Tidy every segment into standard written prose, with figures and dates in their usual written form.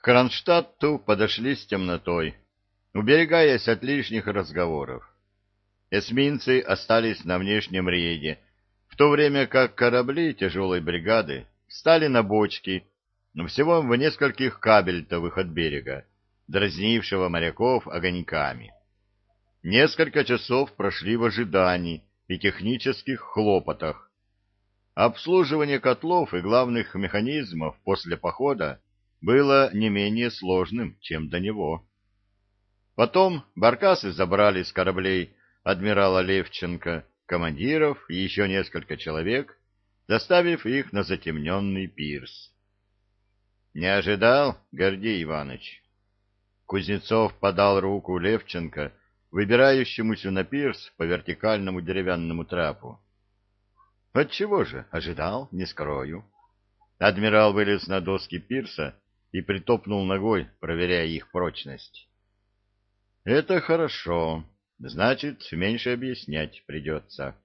Кронштадту подошли с темнотой, уберегаясь от лишних разговоров. Эсминцы остались на внешнем рейде, в то время как корабли тяжелой бригады встали на бочки, но всего в нескольких кабельтовых от берега, дразнившего моряков огоньками. Несколько часов прошли в ожидании и технических хлопотах. Обслуживание котлов и главных механизмов после похода было не менее сложным, чем до него. Потом баркасы забрали с кораблей адмирала Левченко, командиров и еще несколько человек, доставив их на затемненный пирс. «Не ожидал, Гордей Иванович?» Кузнецов подал руку Левченко, выбирающемуся на пирс по вертикальному деревянному трапу. «Отчего же? Ожидал, не скрою». Адмирал вылез на доски пирса и притопнул ногой, проверяя их прочность. «Это хорошо. Значит, меньше объяснять придется».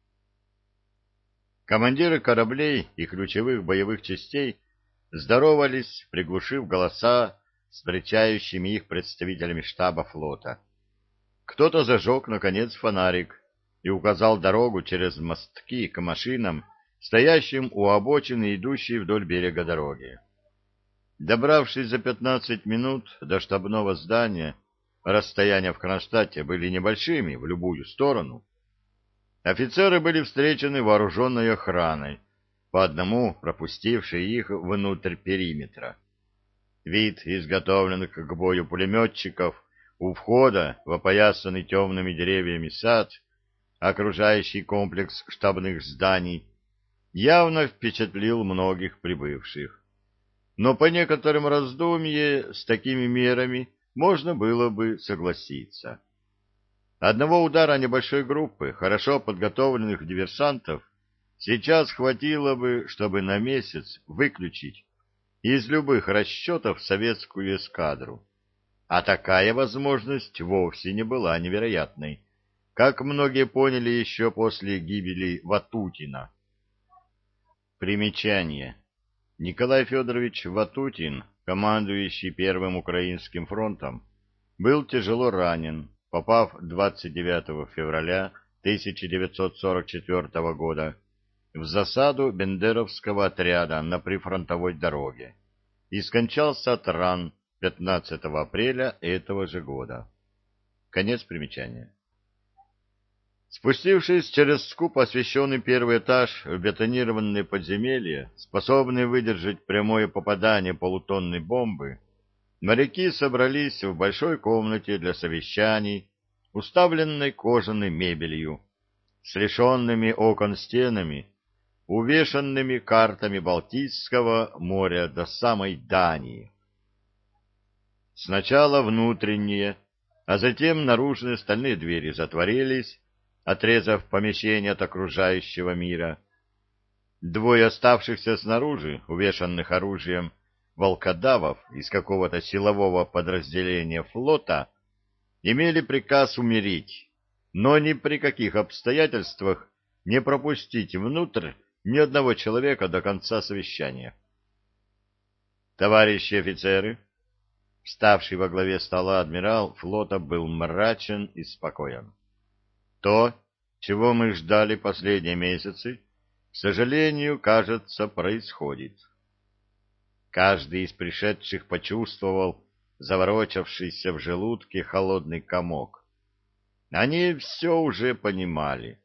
Командиры кораблей и ключевых боевых частей здоровались, приглушив голоса с встречающими их представителями штаба флота. Кто-то зажег, наконец, фонарик и указал дорогу через мостки к машинам, стоящим у обочины, идущей вдоль берега дороги. Добравшись за 15 минут до штабного здания, расстояния в Кронштадте были небольшими в любую сторону. Офицеры были встречены вооруженной охраной, по одному пропустившей их внутрь периметра. Вид изготовленных к бою пулеметчиков у входа в опоясанный темными деревьями сад, окружающий комплекс штабных зданий, явно впечатлил многих прибывших. Но по некоторым раздумье с такими мерами можно было бы согласиться. Одного удара небольшой группы хорошо подготовленных диверсантов сейчас хватило бы, чтобы на месяц выключить из любых расчетов советскую эскадру. А такая возможность вовсе не была невероятной, как многие поняли еще после гибели Ватутина. Примечание. Николай Федорович Ватутин, командующий Первым Украинским фронтом, был тяжело ранен, попав 29 февраля 1944 года в засаду бендеровского отряда на прифронтовой дороге и скончался от ран 15 апреля этого же года. Конец примечания. Спустившись через скупо освещенный первый этаж в бетонированные подземелья, способные выдержать прямое попадание полутонной бомбы, моряки собрались в большой комнате для совещаний, уставленной кожаной мебелью, с лишенными окон стенами, увешанными картами Балтийского моря до самой Дании. Сначала внутренние, а затем наружные стальные двери затворились, отрезав помещение от окружающего мира. Двое оставшихся снаружи, увешанных оружием, волкодавов из какого-то силового подразделения флота, имели приказ умереть, но ни при каких обстоятельствах не пропустить внутрь ни одного человека до конца совещания. Товарищи офицеры, вставший во главе стола адмирал флота был мрачен и спокоен. То, чего мы ждали последние месяцы, к сожалению, кажется, происходит. Каждый из пришедших почувствовал заворочавшийся в желудке холодный комок. Они все уже понимали.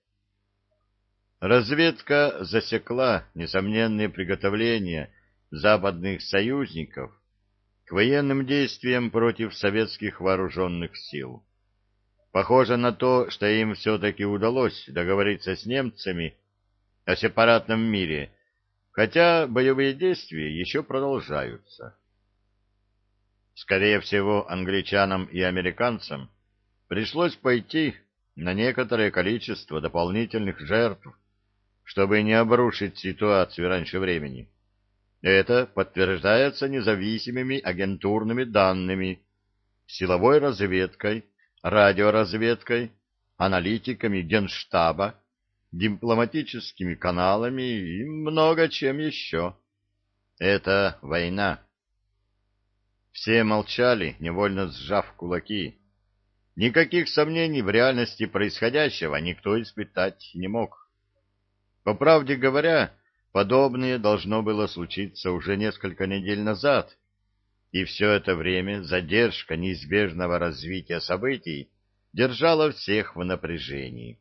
Разведка засекла несомненные приготовления западных союзников к военным действиям против советских вооруженных сил. Похоже на то, что им все-таки удалось договориться с немцами о сепаратном мире, хотя боевые действия еще продолжаются. Скорее всего, англичанам и американцам пришлось пойти на некоторое количество дополнительных жертв, чтобы не обрушить ситуацию раньше времени. Это подтверждается независимыми агентурными данными, силовой разведкой, радиоразведкой, аналитиками Генштаба, дипломатическими каналами и много чем еще. Это война. Все молчали, невольно сжав кулаки. Никаких сомнений в реальности происходящего никто испытать не мог. По правде говоря, подобное должно было случиться уже несколько недель назад, и все это время задержка неизбежного развития событий держала всех в напряжении.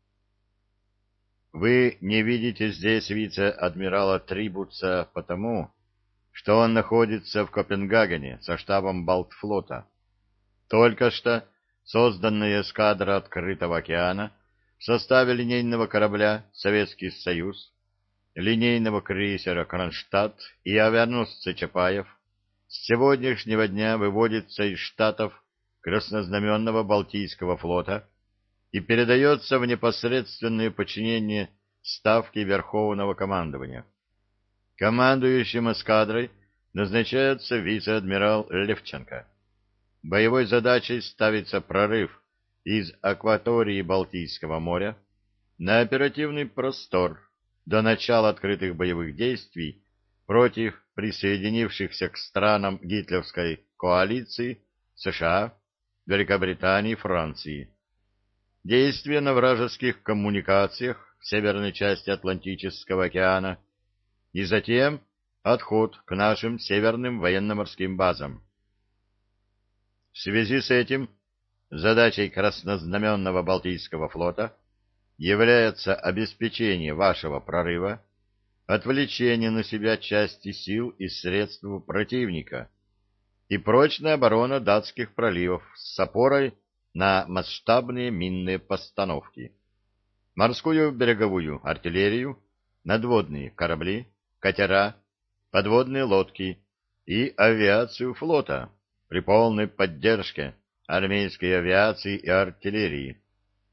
Вы не видите здесь вице-адмирала Трибуца потому, что он находится в Копенгагене со штабом Балтфлота. Только что созданная эскадра открытого океана в составе линейного корабля «Советский Союз», линейного крейсера «Кронштадт» и авианосца «Чапаев» с сегодняшнего дня выводится из штатов Краснознаменного Балтийского флота и передается в непосредственное подчинение Ставки Верховного командования. Командующим эскадрой назначается вице-адмирал Левченко. Боевой задачей ставится прорыв из акватории Балтийского моря на оперативный простор до начала открытых боевых действий против присоединившихся к странам гитлеровской коалиции США, Великобритании и Франции. Действия на вражеских коммуникациях в северной части Атлантического океана и затем отход к нашим северным военно-морским базам. В связи с этим задачей Краснознаменного Балтийского флота является обеспечение вашего прорыва, отвлечение на себя части сил и средств противника и прочная оборона датских проливов с опорой на масштабные минные постановки, морскую береговую артиллерию, надводные корабли, катера, подводные лодки и авиацию флота при полной поддержке армейской авиации и артиллерии.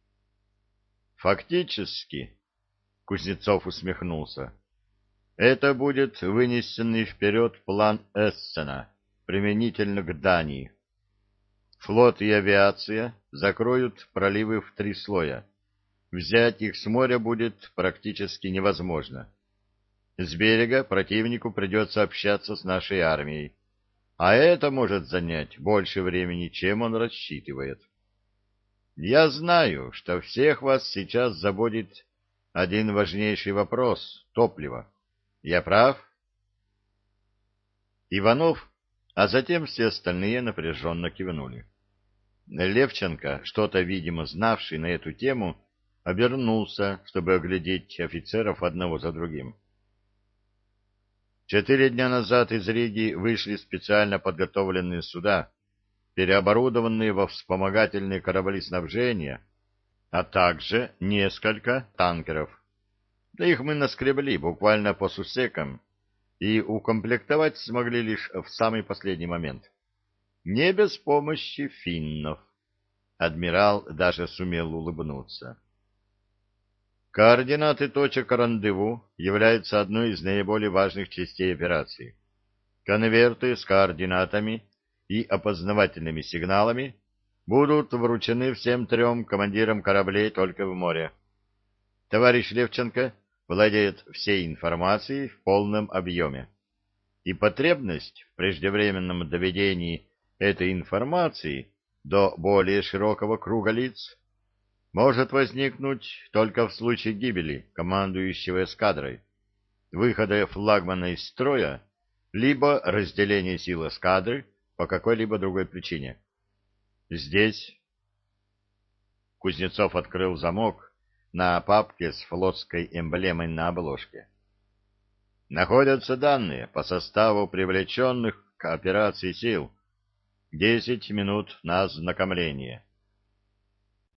Фактически, Кузнецов усмехнулся, это будет вынесенный вперед план Эссена применительно к Дании. Флот и авиация закроют проливы в 3 слоя. Взять их с моря будет практически невозможно. С берега противнику придется общаться с нашей армией, а это может занять больше времени, чем он рассчитывает. Я знаю, что всех вас сейчас заботит один важнейший вопрос — топливо. Я прав? Иванов, а затем все остальные напряженно кивнули. Левченко, что-то, видимо, знавший на эту тему, обернулся, чтобы оглядеть офицеров одного за другим. 4 дня назад из Риги вышли специально подготовленные суда, переоборудованные во вспомогательные корабли снабжения, а также несколько танкеров. Да их мы наскребли буквально по сусекам и укомплектовать смогли лишь в самый последний момент. Не без помощи финнов. Адмирал даже сумел улыбнуться. Координаты точек рандеву являются одной из наиболее важных частей операции. Конверты с координатами и опознавательными сигналами будут вручены всем 3 командирам кораблей только в море. Товарищ Левченко владеет всей информацией в полном объеме, и потребность в преждевременном доведении этой информации до более широкого круга лиц может возникнуть только в случае гибели командующего эскадрой, выхода флагмана из строя, либо разделения сил эскадры по какой-либо другой причине. Здесь Кузнецов открыл замок на папке с флотской эмблемой на обложке. Находятся данные по составу привлеченных к операции сил. 10 минут на ознакомление.